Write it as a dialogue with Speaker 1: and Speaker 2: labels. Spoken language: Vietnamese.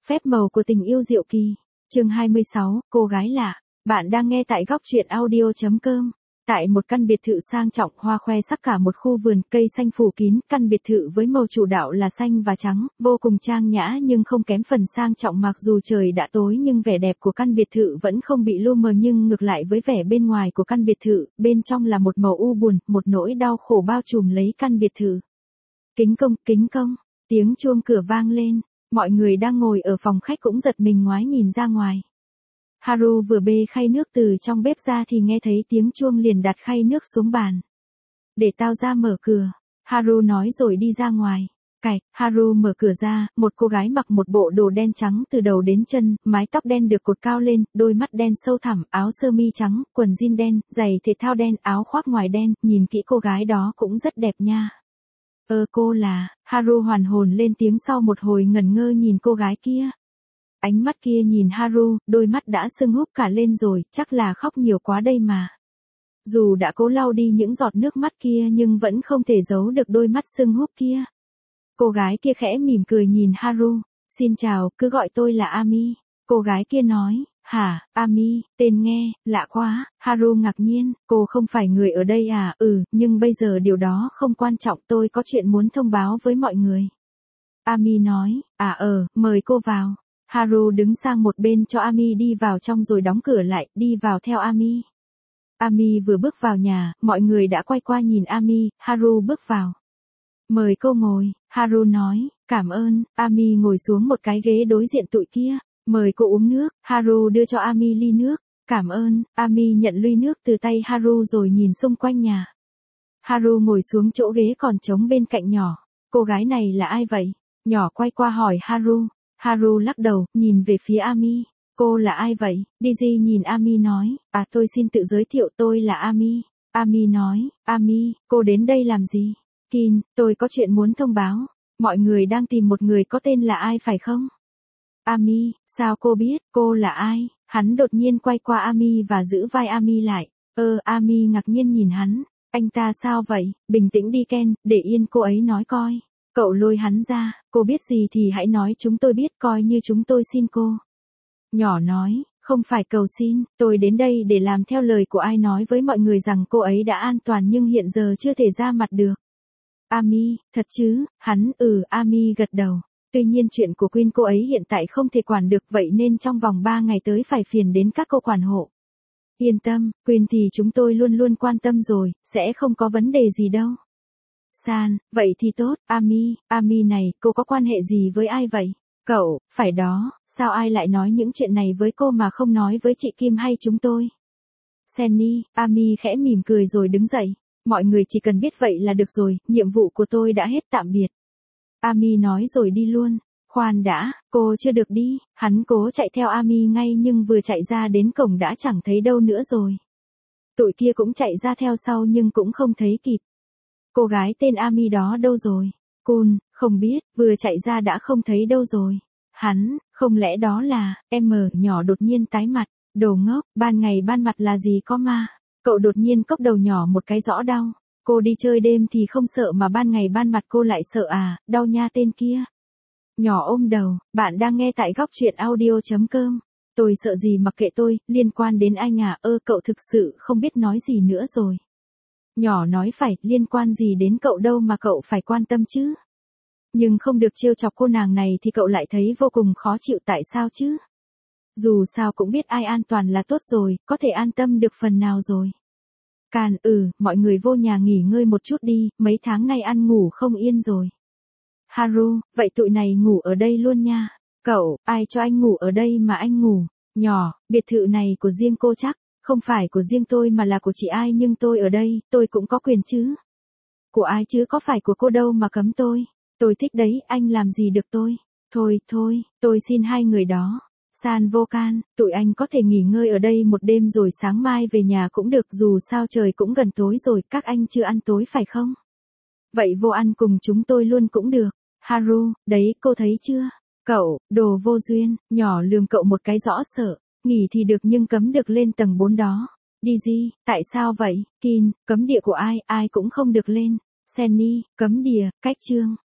Speaker 1: Phép màu của tình yêu diệu kỳ. Chương 26, cô gái lạ. Bạn đang nghe tại góc truyện audio.com. Tại một căn biệt thự sang trọng, hoa khoe sắc cả một khu vườn, cây xanh phủ kín, căn biệt thự với màu chủ đạo là xanh và trắng, vô cùng trang nhã nhưng không kém phần sang trọng. Mặc dù trời đã tối nhưng vẻ đẹp của căn biệt thự vẫn không bị lu mờ, nhưng ngược lại với vẻ bên ngoài của căn biệt thự, bên trong là một màu u buồn, một nỗi đau khổ bao trùm lấy căn biệt thự. Kính công, tiếng chuông cửa vang lên, mọi người đang ngồi ở phòng khách cũng giật mình ngoái nhìn ra ngoài. Haru vừa bê khay nước từ trong bếp ra thì nghe thấy tiếng chuông liền đặt khay nước xuống bàn. Để tao ra mở cửa, Haru nói rồi đi ra ngoài. Haru mở cửa ra, một cô gái mặc một bộ đồ đen trắng từ đầu đến chân, mái tóc đen được cột cao lên, đôi mắt đen sâu thẳm, áo sơ mi trắng, quần jean đen, giày thể thao đen, áo khoác ngoài đen, nhìn kỹ cô gái đó cũng rất đẹp nha. Cô là, Haru hoàn hồn lên tiếng sau một hồi ngẩn ngơ nhìn cô gái kia. Ánh mắt kia nhìn Haru, đôi mắt đã sưng húp cả lên rồi, chắc là khóc nhiều quá đây mà. Dù đã cố lau đi những giọt nước mắt kia nhưng vẫn không thể giấu được đôi mắt sưng húp kia. Cô gái kia khẽ mỉm cười nhìn Haru, xin chào, cứ gọi tôi là Ami. Cô gái kia nói, hả, Ami, tên nghe, lạ quá. Haru ngạc nhiên, cô không phải người ở đây à? Nhưng bây giờ điều đó không quan trọng, tôi có chuyện muốn thông báo với mọi người. Ami nói, mời cô vào. Haru đứng sang một bên cho Ami đi vào trong rồi đóng cửa lại, đi vào theo Ami. Ami vừa bước vào nhà, mọi người đã quay qua nhìn Ami. Haru bước vào. Mời cô ngồi, Haru nói, cảm ơn. Ami ngồi xuống một cái ghế đối diện tụi kia. Mời cô uống nước, Haru đưa cho Ami ly nước. Cảm ơn. Ami nhận ly nước từ tay Haru rồi nhìn xung quanh nhà. Haru ngồi xuống chỗ ghế còn trống bên cạnh nhỏ. Cô gái này là ai vậy? Nhỏ quay qua hỏi Haru. Haru lắc đầu, nhìn về phía Ami. Cô là ai vậy? Digi nhìn Ami nói, tôi xin tự giới thiệu, tôi là Ami. Ami nói, Ami, cô đến đây làm gì? Kin, tôi có chuyện muốn thông báo. Mọi người đang tìm một người có tên là ai phải không? Ami, sao cô biết, cô là ai? Hắn đột nhiên quay qua Ami và giữ vai Ami lại. Ami ngạc nhiên nhìn hắn. Anh ta sao vậy? Bình tĩnh đi Ken, để yên cô ấy nói coi. Cậu lôi hắn ra, cô biết gì thì hãy nói chúng tôi biết, coi như chúng tôi xin cô. Nhỏ nói, không phải cầu xin, tôi đến đây để làm theo lời của ai, nói với mọi người rằng cô ấy đã an toàn nhưng hiện giờ chưa thể ra mặt được. Ami, thật chứ? Hắn, Ami gật đầu. Tuy nhiên chuyện của Queen cô ấy hiện tại không thể quản được, vậy nên trong vòng 3 ngày tới phải phiền đến các cô quản hộ. Yên tâm, Queen thì chúng tôi luôn luôn quan tâm rồi, sẽ không có vấn đề gì đâu. San, vậy thì tốt. Ami này, cô có quan hệ gì với ai vậy? Cậu, phải đó, sao ai lại nói những chuyện này với cô mà không nói với chị Kim hay chúng tôi? Sunny, Ami khẽ mỉm cười rồi đứng dậy. Mọi người chỉ cần biết vậy là được rồi, nhiệm vụ của tôi đã hết, tạm biệt. Ami nói rồi đi luôn. Khoan đã, cô chưa được đi. Hắn cố chạy theo Ami ngay nhưng vừa chạy ra đến cổng đã chẳng thấy đâu nữa rồi. Tụi kia cũng chạy ra theo sau nhưng cũng không thấy kịp. Cô gái tên Ami đó đâu rồi? Kun, không biết, vừa chạy ra đã không thấy đâu rồi. Hắn, không lẽ đó là, nhỏ đột nhiên tái mặt, đồ ngốc, ban ngày ban mặt là gì có ma. Cậu đột nhiên cốc đầu nhỏ một cái rõ đau. Cô đi chơi đêm thì không sợ mà ban ngày ban mặt cô lại sợ à, đau nha tên kia. Nhỏ ôm đầu, bạn đang nghe tại góc truyện audio.com. Tôi sợ gì mặc kệ tôi, liên quan đến anh à, cậu thực sự không biết nói gì nữa rồi. Nhỏ nói phải, liên quan gì đến cậu đâu mà cậu phải quan tâm chứ. Nhưng không được trêu chọc cô nàng này thì cậu lại thấy vô cùng khó chịu, tại sao chứ? Dù sao cũng biết ai an toàn là tốt rồi, có thể an tâm được phần nào rồi. Càn, mọi người vô nhà nghỉ ngơi một chút đi, mấy tháng nay ăn ngủ không yên rồi. Haru, vậy tụi này ngủ ở đây luôn nha. Cậu, ai cho anh ngủ ở đây mà anh ngủ? Nhỏ, biệt thự này của riêng cô chắc. Không phải của riêng tôi mà là của chị ai, nhưng tôi ở đây, tôi cũng có quyền chứ. Của ai chứ có phải của cô đâu mà cấm tôi. Tôi thích đấy, anh làm gì được tôi. Thôi, tôi xin hai người đó. San vô can, tụi anh có thể nghỉ ngơi ở đây một đêm rồi sáng mai về nhà cũng được, dù sao trời cũng gần tối rồi, các anh chưa ăn tối phải không? Vậy vô ăn cùng chúng tôi luôn cũng được. Haru, đấy, cô thấy chưa? Cậu, đồ vô duyên, nhỏ lườm cậu một cái rõ sợ. Nghỉ thì được nhưng cấm được lên tầng 4 đó. Digi, tại sao vậy? Kin, cấm địa của ai, ai cũng không được lên. Sunny, cấm địa, cách chương.